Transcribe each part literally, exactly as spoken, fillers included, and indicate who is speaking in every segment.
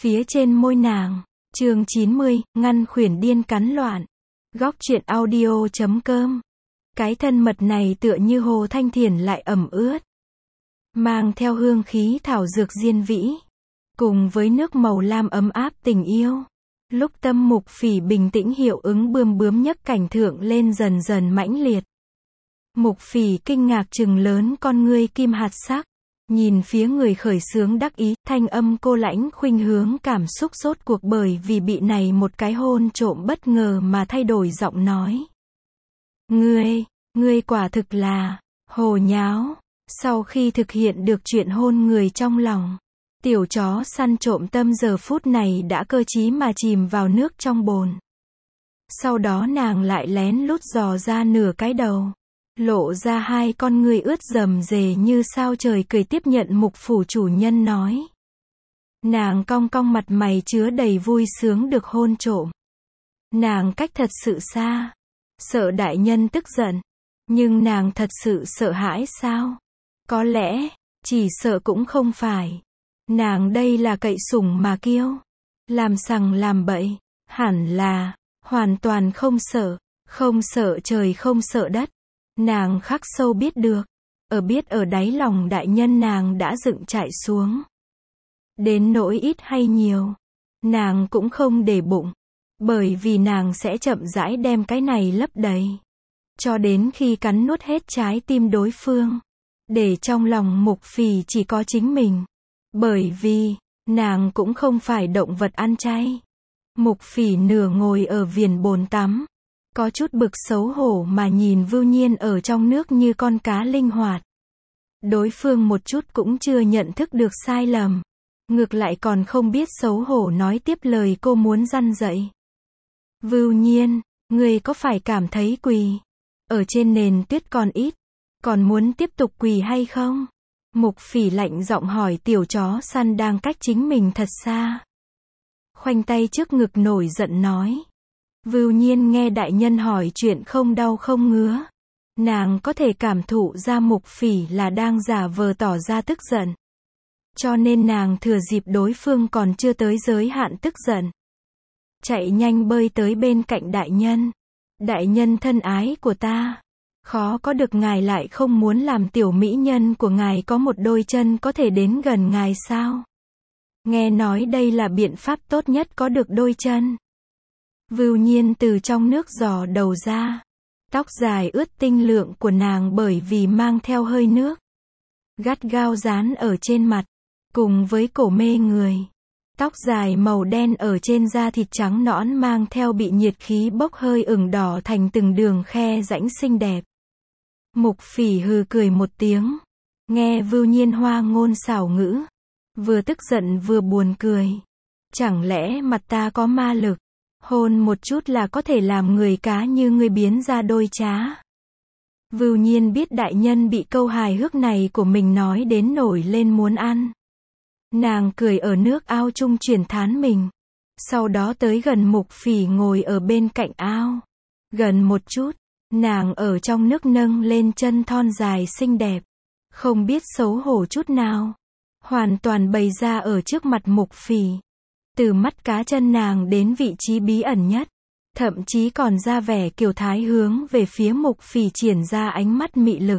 Speaker 1: phía trên môi nàng. Chương chín mươi, ngăn khuyển điên cắn loạn. Góc truyện audio chấm com. Cái thân mật này tựa như hồ thanh thiền lại ẩm ướt, mang theo hương khí thảo dược diên vĩ, cùng với nước màu lam ấm áp tình yêu. Lúc tâm Mục Phỉ bình tĩnh, hiệu ứng bươm bướm nhất cảnh thượng lên dần dần mãnh liệt. Mục Phỉ kinh ngạc trừng lớn con ngươi kim hạt sắc, nhìn phía người khởi xướng đắc ý, thanh âm cô lãnh khuynh hướng cảm xúc rốt cuộc bởi vì bị này một cái hôn trộm bất ngờ mà thay đổi giọng nói. Ngươi, ngươi quả thực là hồ nháo. Sau khi thực hiện được chuyện hôn người trong lòng, tiểu chó săn trộm tâm giờ phút này đã cơ trí mà chìm vào nước trong bồn. Sau đó nàng lại lén lút dò ra nửa cái đầu, lộ ra hai con ngươi ướt rầm rề như sao trời, cười tiếp nhận Mục phủ chủ nhân nói. Nàng cong cong mặt mày chứa đầy vui sướng được hôn trộm. Nàng cách thật sự xa, sợ đại nhân tức giận, nhưng nàng thật sự sợ hãi sao? Có lẽ, chỉ sợ cũng không phải. Nàng đây là cậy sủng mà kiêu, làm sằng làm bậy, hẳn là hoàn toàn không sợ, không sợ trời không sợ đất. Nàng khắc sâu biết được, ở biết ở đáy lòng đại nhân nàng đã dựng trại xuống. Đến nỗi ít hay nhiều, nàng cũng không để bụng, bởi vì nàng sẽ chậm rãi đem cái này lấp đầy, cho đến khi cắn nuốt hết trái tim đối phương, để trong lòng Mục Phỉ chỉ có chính mình. Bởi vì, nàng cũng không phải động vật ăn chay. Mục Phỉ nửa ngồi ở viền bồn tắm, có chút bực xấu hổ mà nhìn Vưu Nhiên ở trong nước như con cá linh hoạt. Đối phương một chút cũng chưa nhận thức được sai lầm, ngược lại còn không biết xấu hổ nói tiếp lời cô muốn răn dạy. Vưu Nhiên, ngươi có phải cảm thấy quỳ ở trên nền tuyết còn ít, còn muốn tiếp tục quỳ hay không? Mục Phỉ lạnh giọng hỏi tiểu chó săn đang cách chính mình thật xa. Khoanh tay trước ngực nổi giận nói. Vưu Nhiên nghe đại nhân hỏi chuyện không đau không ngứa. Nàng có thể cảm thụ ra Mục Phỉ là đang giả vờ tỏ ra tức giận. Cho nên nàng thừa dịp đối phương còn chưa tới giới hạn tức giận, chạy nhanh bơi tới bên cạnh đại nhân. Đại nhân thân ái của ta, khó có được ngài lại không muốn làm tiểu mỹ nhân của ngài có một đôi chân có thể đến gần ngài sao? Nghe nói đây là biện pháp tốt nhất có được đôi chân. Vưu Nhiên từ trong nước dò đầu ra. Tóc dài ướt tinh lượng của nàng bởi vì mang theo hơi nước, gắt gao dán ở trên mặt, cùng với cổ mê người. Tóc dài màu đen ở trên da thịt trắng nõn mang theo bị nhiệt khí bốc hơi ửng đỏ thành từng đường khe rãnh xinh đẹp. Mục Phỉ hừ cười một tiếng, nghe Vưu Nhiên hoa ngôn xảo ngữ, vừa tức giận vừa buồn cười. Chẳng lẽ mặt ta có ma lực, hôn một chút là có thể làm người cá như ngươi biến ra đôi trá? Vưu Nhiên biết đại nhân bị câu hài hước này của mình nói đến nổi lên muốn ăn. Nàng cười ở nước ao trung chuyển thán mình, sau đó tới gần Mục Phỉ ngồi ở bên cạnh ao. Gần một chút, nàng ở trong nước nâng lên chân thon dài xinh đẹp, không biết xấu hổ chút nào, hoàn toàn bày ra ở trước mặt Mục Phỉ. Từ mắt cá chân nàng đến vị trí bí ẩn nhất, thậm chí còn ra vẻ kiều thái hướng về phía Mục Phỉ triển ra ánh mắt mị lực.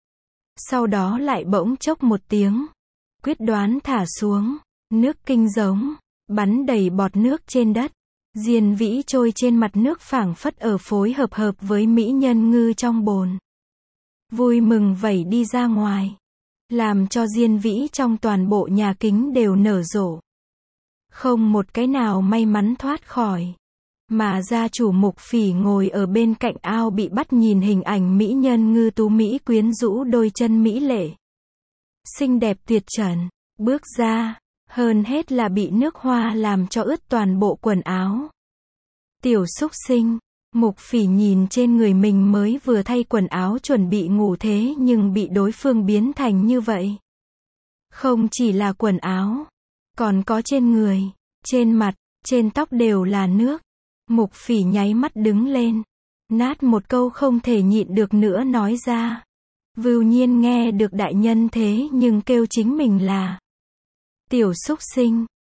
Speaker 1: Sau đó lại bỗng chốc một tiếng, quyết đoán thả xuống, nước kinh giống, bắn đầy bọt nước trên đất. Diên vĩ trôi trên mặt nước phảng phất ở phối hợp hợp với mỹ nhân ngư trong bồn. Vui mừng vẩy đi ra ngoài, làm cho diên vĩ trong toàn bộ nhà kính đều nở rộ. Không một cái nào may mắn thoát khỏi. Mà gia chủ Mục Phỉ ngồi ở bên cạnh ao bị bắt nhìn hình ảnh mỹ nhân ngư tú mỹ quyến rũ đôi chân mỹ lệ, xinh đẹp tuyệt trần, bước ra. Hơn hết là bị nước hoa làm cho ướt toàn bộ quần áo. Tiểu xúc sinh, Mục Phỉ nhìn trên người mình mới vừa thay quần áo chuẩn bị ngủ thế nhưng bị đối phương biến thành như vậy. Không chỉ là quần áo, còn có trên người, trên mặt, trên tóc đều là nước. Mục Phỉ nháy mắt đứng lên, nát một câu không thể nhịn được nữa nói ra. Vưu Nhiên nghe được đại nhân thế nhưng kêu chính mình là tiểu xúc sinh,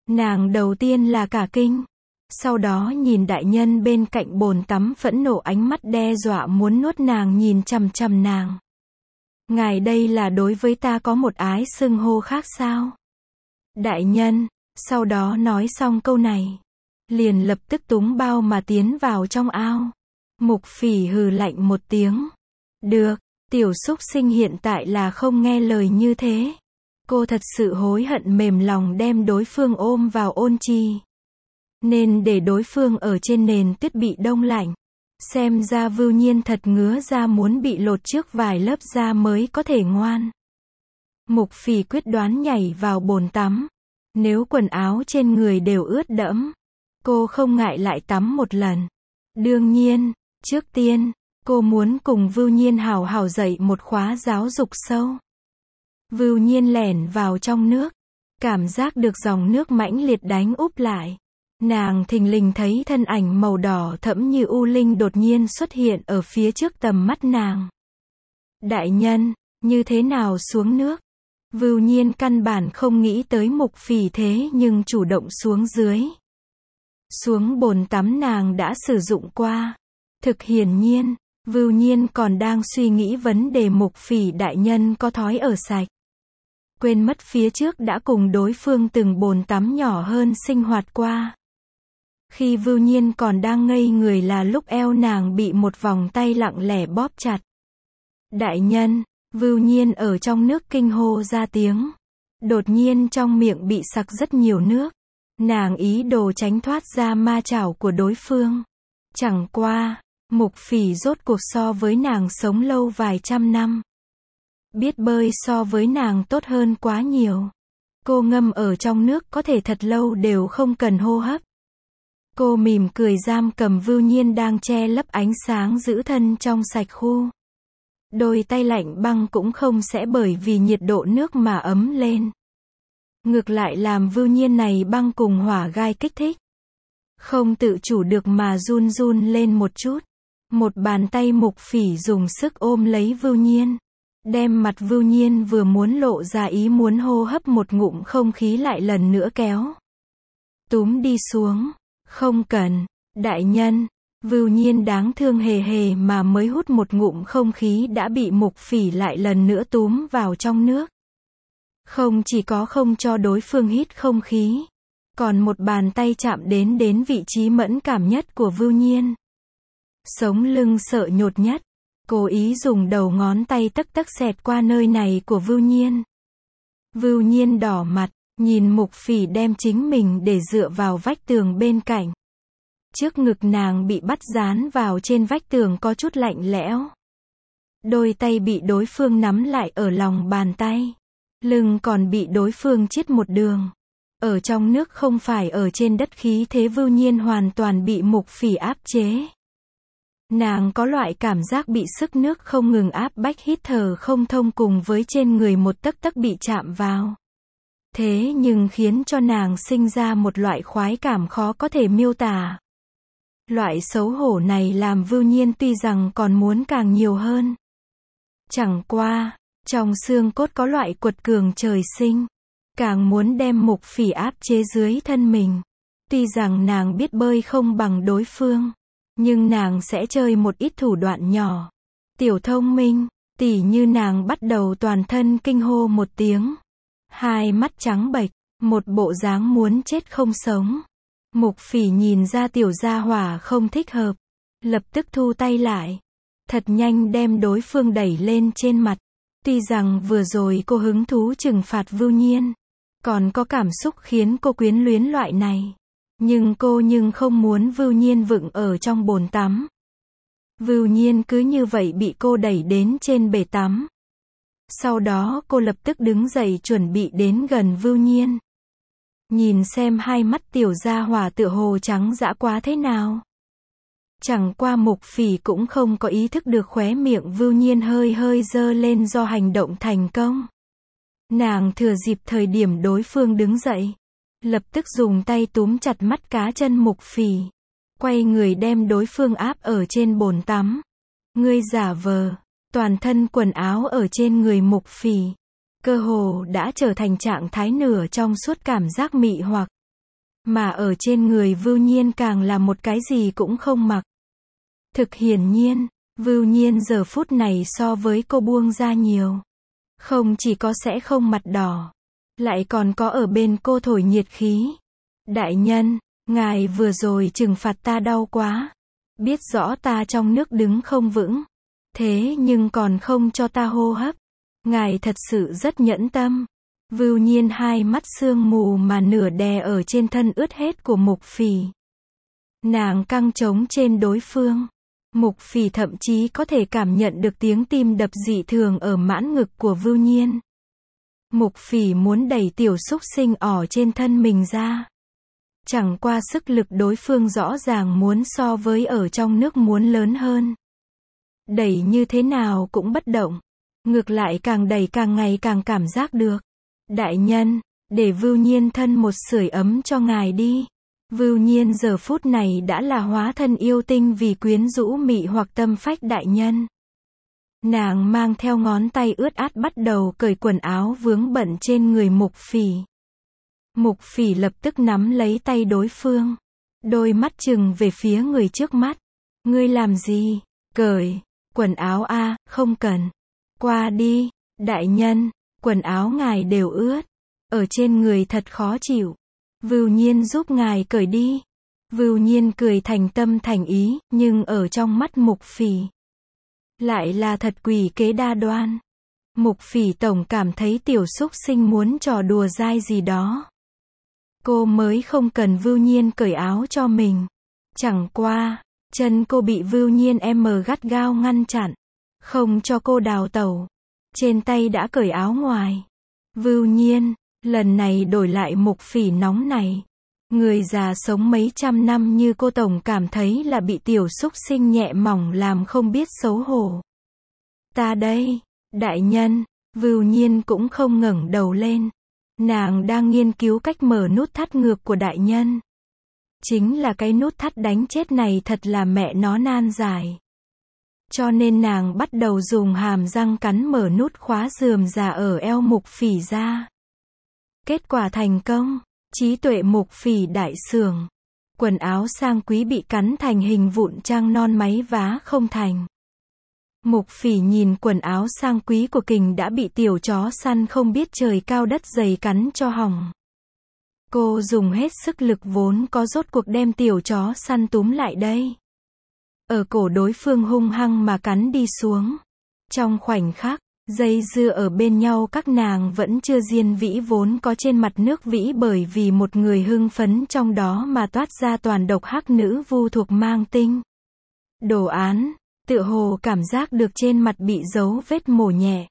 Speaker 1: Nàng đầu tiên là cả kinh. Sau đó nhìn đại nhân bên cạnh bồn tắm phẫn nộ ánh mắt đe dọa muốn nuốt nàng nhìn chằm chằm nàng. Ngài đây là đối với ta có một ái xưng hô khác sao? Đại nhân, sau đó nói xong câu này. Liền lập tức túng bao mà tiến vào trong ao. Mục Phỉ hừ lạnh một tiếng. Được, tiểu súc sinh hiện tại là không nghe lời như thế. Cô thật sự hối hận mềm lòng đem đối phương ôm vào ôn chi. Nên để đối phương ở trên nền tuyết bị đông lạnh. Xem ra Vưu Nhiên thật ngứa ra muốn bị lột trước vài lớp da mới có thể ngoan. Mục Phỉ quyết đoán nhảy vào bồn tắm. Nếu quần áo trên người đều ướt đẫm, cô không ngại lại tắm một lần. Đương nhiên, trước tiên, cô muốn cùng Vưu Nhiên hào hào dạy một khóa giáo dục sâu. Vưu Nhiên lẻn vào trong nước, cảm giác được dòng nước mãnh liệt đánh úp lại. Nàng thình lình thấy thân ảnh màu đỏ thẫm như u linh đột nhiên xuất hiện ở phía trước tầm mắt nàng. Đại nhân, như thế nào xuống nước? Vưu Nhiên căn bản không nghĩ tới Mục Phỉ thế nhưng chủ động xuống dưới. Xuống bồn tắm nàng đã sử dụng qua. Thực hiển nhiên, Vưu Nhiên còn đang suy nghĩ vấn đề Mục Phỉ đại nhân có thói ở sạch. Quên mất phía trước đã cùng đối phương từng bồn tắm nhỏ hơn sinh hoạt qua. Khi Vưu Nhiên còn đang ngây người là lúc eo nàng bị một vòng tay lặng lẽ bóp chặt. Đại nhân, Vưu Nhiên ở trong nước kinh hô ra tiếng. Đột nhiên trong miệng bị sặc rất nhiều nước. Nàng ý đồ tránh thoát ra ma chảo của đối phương. Chẳng qua, Mục Phỉ rốt cuộc so với nàng sống lâu vài trăm năm. Biết bơi so với nàng tốt hơn quá nhiều. Cô ngâm ở trong nước có thể thật lâu đều không cần hô hấp. Cô mỉm cười giam cầm Vưu Nhiên đang che lấp ánh sáng giữ thân trong sạch khu. Đôi tay lạnh băng cũng không sẽ bởi vì nhiệt độ nước mà ấm lên. Ngược lại làm Vưu Nhiên này băng cùng hỏa gai kích thích. Không tự chủ được mà run run lên một chút. Một bàn tay Mục Phỉ dùng sức ôm lấy Vưu Nhiên. Đem mặt Vưu Nhiên vừa muốn lộ ra ý muốn hô hấp một ngụm không khí lại lần nữa kéo. Túm đi xuống. Không cần, đại nhân. Vưu Nhiên đáng thương hề hề mà mới hút một ngụm không khí đã bị Mục Phỉ lại lần nữa túm vào trong nước. Không chỉ có không cho đối phương hít không khí, còn một bàn tay chạm đến đến vị trí mẫn cảm nhất của Vưu Nhiên. Sống lưng sợ nhột nhất, cố ý dùng đầu ngón tay tấc tấc xẹt qua nơi này của Vưu Nhiên. Vưu Nhiên đỏ mặt, nhìn Mục Phỉ đem chính mình để dựa vào vách tường bên cạnh. Trước ngực nàng bị bắt dán vào trên vách tường có chút lạnh lẽo. Đôi tay bị đối phương nắm lại ở lòng bàn tay. Lưng còn bị đối phương chiết một đường. Ở trong nước không phải ở trên đất khí thế Vưu Nhiên hoàn toàn bị Mục Phỉ áp chế. Nàng có loại cảm giác bị sức nước không ngừng áp bách hít thở không thông cùng với trên người một tấc tấc bị chạm vào. Thế nhưng khiến cho nàng sinh ra một loại khoái cảm khó có thể miêu tả. Loại xấu hổ này làm Vưu Nhiên tuy rằng còn muốn càng nhiều hơn. Chẳng qua, trong xương cốt có loại quật cường trời sinh. Càng muốn đem Mục Phỉ áp chế dưới thân mình. Tuy rằng nàng biết bơi không bằng đối phương. Nhưng nàng sẽ chơi một ít thủ đoạn nhỏ. Tiểu thông minh, tỉ như nàng bắt đầu toàn thân kinh hô một tiếng. Hai mắt trắng bệch, một bộ dáng muốn chết không sống. Mục Phỉ nhìn ra tiểu gia hỏa không thích hợp. Lập tức thu tay lại. Thật nhanh đem đối phương đẩy lên trên mặt. Tuy rằng vừa rồi cô hứng thú trừng phạt Vưu Nhiên. Còn có cảm xúc khiến cô quyến luyến loại này. Nhưng cô nhưng không muốn Vưu Nhiên vựng ở trong bồn tắm. Vưu Nhiên cứ như vậy bị cô đẩy đến trên bể tắm. Sau đó cô lập tức đứng dậy chuẩn bị đến gần Vưu Nhiên. Nhìn xem hai mắt tiểu gia hỏa tựa hồ trắng dã quá thế nào. Chẳng qua Mục Phỉ cũng không có ý thức được khóe miệng Vưu Nhiên hơi hơi dơ lên do hành động thành công. Nàng thừa dịp thời điểm đối phương đứng dậy. Lập tức dùng tay túm chặt mắt cá chân Mục Phỉ. Quay người đem đối phương áp ở trên bồn tắm. Ngươi giả vờ. Toàn thân quần áo ở trên người Mục Phỉ. Cơ hồ đã trở thành trạng thái nửa trong suốt cảm giác mị hoặc. Mà ở trên người Vưu Nhiên càng là một cái gì cũng không mặc. Thực hiển nhiên, Vưu Nhiên giờ phút này so với cô buông ra nhiều. Không chỉ có sẽ không mặt đỏ, lại còn có ở bên cô thổi nhiệt khí. Đại nhân, ngài vừa rồi trừng phạt ta đau quá. Biết rõ ta trong nước đứng không vững. Thế nhưng còn không cho ta hô hấp. Ngài thật sự rất nhẫn tâm. Vưu Nhiên hai mắt sương mù mà nửa đè ở trên thân ướt hết của Mục Phỉ. Nàng căng trống trên đối phương. Mục Phỉ thậm chí có thể cảm nhận được tiếng tim đập dị thường ở mãn ngực của Vưu Nhiên. Mục Phỉ muốn đẩy tiểu súc sinh ỏ trên thân mình ra. Chẳng qua sức lực đối phương rõ ràng muốn so với ở trong nước muốn lớn hơn. Đẩy như thế nào cũng bất động. Ngược lại càng đẩy càng ngày càng cảm giác được. Đại nhân, để Vưu Nhiên thân một sưởi ấm cho ngài đi. Vưu Nhiên giờ phút này đã là hóa thân yêu tinh vì quyến rũ mị hoặc tâm phách đại nhân. Nàng mang theo ngón tay ướt át bắt đầu cởi quần áo vướng bận trên người Mục Phỉ. Mục Phỉ lập tức nắm lấy tay đối phương. Đôi mắt trừng về phía người trước mắt. Ngươi làm gì? Cởi quần áo a, không cần. Qua đi, đại nhân, quần áo ngài đều ướt. Ở trên người thật khó chịu. Vưu Nhiên giúp ngài cởi đi. Vưu Nhiên cười thành tâm thành ý, nhưng ở trong mắt Mục Phỉ lại là thật quỷ kế đa đoan. Mục Phỉ tổng cảm thấy tiểu súc sinh muốn trò đùa dai gì đó. Cô mới không cần Vưu Nhiên cởi áo cho mình. Chẳng qua, chân cô bị Vưu Nhiên em gắt gao ngăn chặn, không cho cô đào tẩu. Trên tay đã cởi áo ngoài. Vưu Nhiên, lần này đổi lại Mục Phỉ nóng này. Người già sống mấy trăm năm như cô tổng cảm thấy là bị tiểu súc sinh nhẹ mỏng làm không biết xấu hổ. Ta đây, đại nhân. Vưu Nhiên cũng không ngẩng đầu lên. Nàng đang nghiên cứu cách mở nút thắt ngược của đại nhân. Chính là cái nút thắt đánh chết này thật là mẹ nó nan giải. Cho nên nàng bắt đầu dùng hàm răng cắn mở nút khóa rườm rà ở eo Mục Phỉ ra. Kết quả thành công. Trí tuệ Mục Phỉ đại sưởng. Quần áo sang quý bị cắn thành hình vụn trang non máy vá không thành. Mục Phỉ nhìn quần áo sang quý của Kình đã bị tiểu chó săn không biết trời cao đất dày cắn cho hỏng. Cô dùng hết sức lực vốn có rốt cuộc đem tiểu chó săn túm lại đây. Ở cổ đối phương hung hăng mà cắn đi xuống. Trong khoảnh khắc, dây dưa ở bên nhau các nàng vẫn chưa diên vĩ vốn có trên mặt nước vĩ bởi vì một người hưng phấn trong đó mà toát ra toàn độc hắc nữ vu thuộc mang tinh. Đồ án, tựa hồ cảm giác được trên mặt bị dấu vết mổ nhẹ.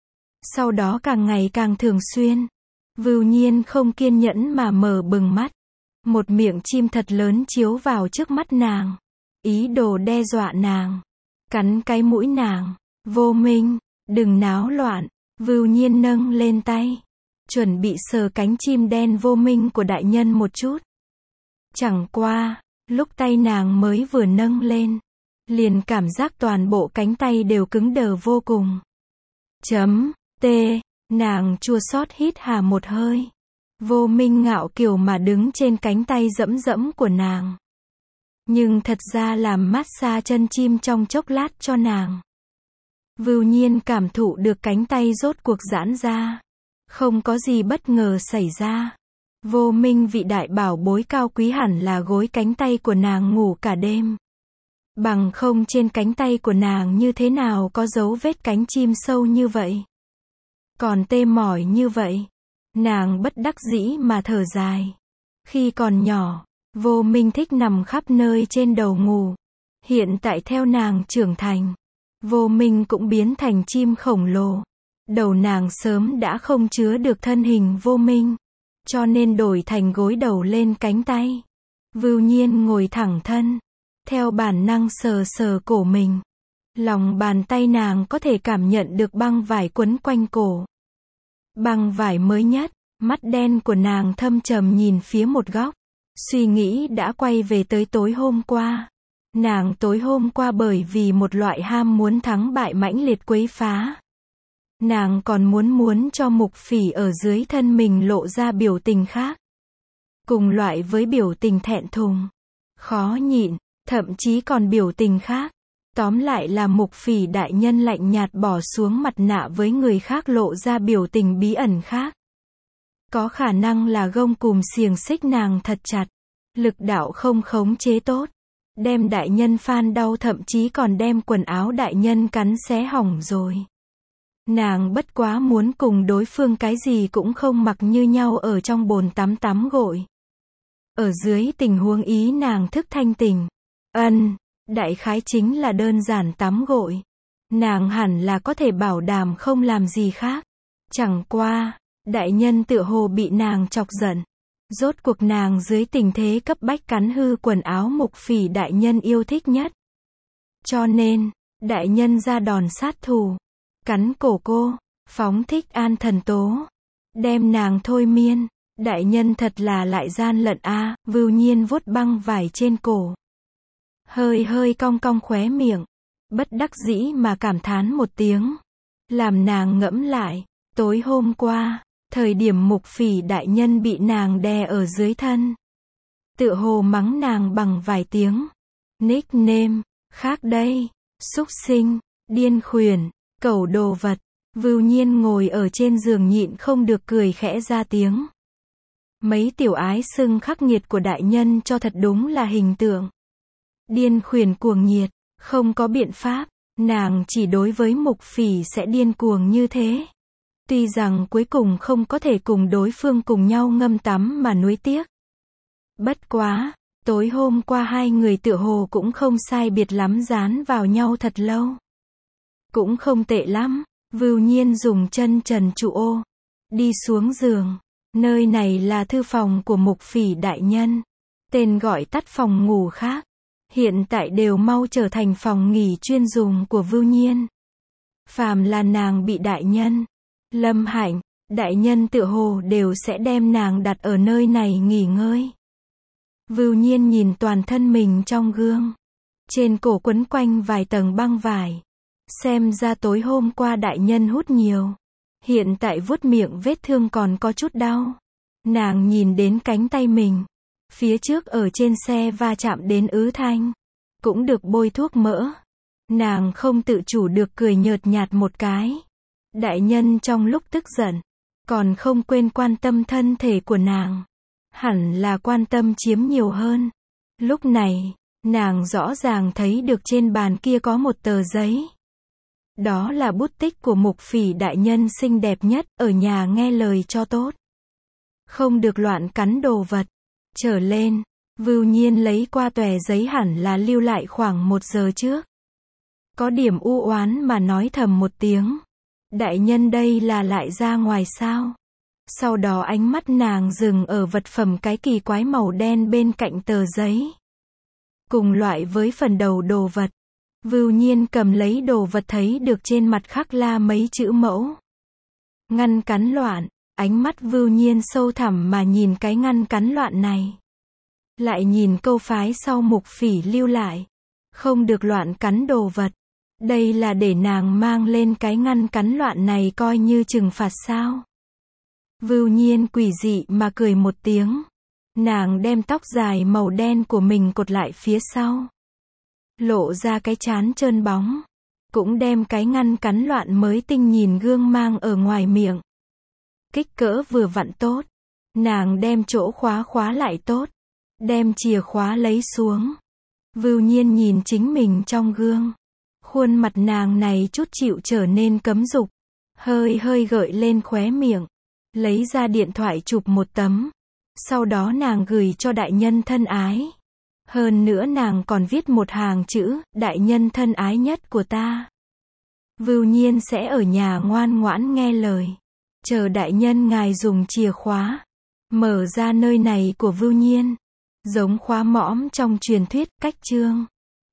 Speaker 1: Sau đó càng ngày càng thường xuyên. Vưu Nhiên không kiên nhẫn mà mở bừng mắt. Một miệng chim thật lớn chiếu vào trước mắt nàng. Ý đồ đe dọa nàng. Cắn cái mũi nàng. Vô Minh, đừng náo loạn. Vưu Nhiên nâng lên tay. Chuẩn bị sờ cánh chim đen Vô Minh của đại nhân một chút. Chẳng qua, lúc tay nàng mới vừa nâng lên. Liền cảm giác toàn bộ cánh tay đều cứng đờ vô cùng. Chấm, tê, nàng chua xót hít hà một hơi. Vô Minh ngạo kiều mà đứng trên cánh tay dẫm dẫm của nàng. Nhưng thật ra làm massage chân chim trong chốc lát cho nàng. Vưu Nhiên cảm thụ được cánh tay rốt cuộc giãn ra. Không có gì bất ngờ xảy ra. Vô Minh vị đại bảo bối cao quý hẳn là gối cánh tay của nàng ngủ cả đêm. Bằng không trên cánh tay của nàng như thế nào có dấu vết cánh chim sâu như vậy. Còn tê mỏi như vậy. Nàng bất đắc dĩ mà thở dài. Khi còn nhỏ, Vô Minh thích nằm khắp nơi trên đầu ngủ. Hiện tại theo nàng trưởng thành, Vô Minh cũng biến thành chim khổng lồ. Đầu nàng sớm đã không chứa được thân hình Vô Minh. Cho nên đổi thành gối đầu lên cánh tay. Vưu Nhiên ngồi thẳng thân. Theo bản năng sờ sờ cổ mình. Lòng bàn tay nàng có thể cảm nhận được băng vải quấn quanh cổ. Băng vải mới nhất, mắt đen của nàng thâm trầm nhìn phía một góc. Suy nghĩ đã quay về tới tối hôm qua. Nàng tối hôm qua bởi vì một loại ham muốn thắng bại mãnh liệt quấy phá. Nàng còn muốn muốn cho Mục Phỉ ở dưới thân mình lộ ra biểu tình khác. cùng loại với biểu tình thẹn thùng, khó nhịn, thậm chí còn biểu tình khác. Tóm lại là Mục Phỉ đại nhân lạnh nhạt bỏ xuống mặt nạ với người khác lộ ra biểu tình bí ẩn khác. Có khả năng là gông cùm xiềng xích nàng thật chặt, lực đạo không khống chế tốt, đem đại nhân phan đau, thậm chí còn đem quần áo đại nhân cắn xé hỏng rồi. Nàng bất quá muốn cùng đối phương cái gì cũng không mặc như nhau ở trong bồn tắm tắm gội. Ở dưới tình huống ý nàng thức thanh tỉnh. Ân, đại khái chính là đơn giản tắm gội. Nàng hẳn là có thể bảo đảm không làm gì khác. Chẳng qua, đại nhân tựa hồ bị nàng chọc giận. Rốt cuộc nàng dưới tình thế cấp bách cắn hư quần áo Mục Phỉ đại nhân yêu thích nhất. Cho nên, đại nhân ra đòn sát thủ. Cắn cổ cô, phóng thích an thần tố. Đem nàng thôi miên. Đại nhân thật là lại gian lận a. À, Vưu Nhiên vuốt băng vải trên cổ. Hơi hơi cong cong khóe miệng. Bất đắc dĩ mà cảm thán một tiếng. Làm nàng ngẫm lại. Tối hôm qua, thời điểm Mục Phỉ đại nhân bị nàng đè ở dưới thân. Tựa hồ mắng nàng bằng vài tiếng. Nickname, khác đây, xúc sinh, điên khuyển, cẩu đồ vật. Vưu Nhiên ngồi ở trên giường nhịn không được cười khẽ ra tiếng. Mấy tiểu ái xưng khắc nghiệt của đại nhân cho thật đúng là hình tượng. Điên khuyển cuồng nhiệt, không có biện pháp, nàng chỉ đối với Mục Phỉ sẽ điên cuồng như thế. Tuy rằng cuối cùng không có thể cùng đối phương cùng nhau ngâm tắm mà nuối tiếc. Bất quá, tối hôm qua hai người tựa hồ cũng không sai biệt lắm dán vào nhau thật lâu. Cũng không tệ lắm, Vưu Nhiên dùng chân trần trụ ô. Đi xuống giường. Nơi này là thư phòng của Mục Phỉ đại nhân. Tên gọi tắt phòng ngủ khác. Hiện tại đều mau trở thành phòng nghỉ chuyên dùng của Vưu Nhiên. Phàm là nàng bị đại nhân, Lâm Hạnh, đại nhân tựa hồ đều sẽ đem nàng đặt ở nơi này nghỉ ngơi. Vưu Nhiên nhìn toàn thân mình trong gương. Trên cổ quấn quanh vài tầng băng vải. Xem ra tối hôm qua đại nhân hút nhiều. Hiện tại vuốt miệng vết thương còn có chút đau. Nàng nhìn đến cánh tay mình. Phía trước ở trên xe va chạm đến ứ thanh. Cũng được bôi thuốc mỡ. Nàng không tự chủ được cười nhợt nhạt một cái. Đại nhân trong lúc tức giận, còn không quên quan tâm thân thể của nàng. Hẳn là quan tâm chiếm nhiều hơn. Lúc này, nàng rõ ràng thấy được trên bàn kia có một tờ giấy. Đó là bút tích của Mục Phỉ đại nhân xinh đẹp nhất, ở nhà nghe lời cho tốt. Không được loạn cắn đồ vật. Trở lên, Vưu Nhiên lấy qua tòe giấy hẳn là lưu lại khoảng một giờ trước. Có điểm u oán mà nói thầm một tiếng. Đại nhân đây là lại ra ngoài sao? Sau đó ánh mắt nàng dừng ở vật phẩm cái kỳ quái màu đen bên cạnh tờ giấy. Cùng loại với phần đầu đồ vật. Vưu Nhiên cầm lấy đồ vật thấy được trên mặt khắc la mấy chữ mẫu. Ngăn cắn loạn, ánh mắt Vưu Nhiên sâu thẳm mà nhìn cái ngăn cắn loạn này. Lại nhìn câu phái sau Mục Phỉ lưu lại. Không được loạn cắn đồ vật. Đây là để nàng mang lên cái ngăn cắn loạn này coi như trừng phạt sao? Vưu Nhiên quỷ dị mà cười một tiếng. Nàng đem tóc dài màu đen của mình cột lại phía sau. Lộ ra cái trán trơn bóng. Cũng đem cái ngăn cắn loạn mới tinh nhìn gương mang ở ngoài miệng. Kích cỡ vừa vặn tốt. Nàng đem chỗ khóa khóa lại tốt. Đem chìa khóa lấy xuống. Vưu Nhiên nhìn chính mình trong gương. Khuôn mặt nàng này chút chịu trở nên cấm dục. Hơi hơi gợi lên khóe miệng. Lấy ra điện thoại chụp một tấm. Sau đó nàng gửi cho đại nhân thân ái. Hơn nữa nàng còn viết một hàng chữ, đại nhân thân ái nhất của ta. Vưu Nhiên sẽ ở nhà ngoan ngoãn nghe lời. Chờ đại nhân ngài dùng chìa khóa. Mở ra nơi này của Vưu Nhiên. Giống khóa mõm trong truyền thuyết, cách chương.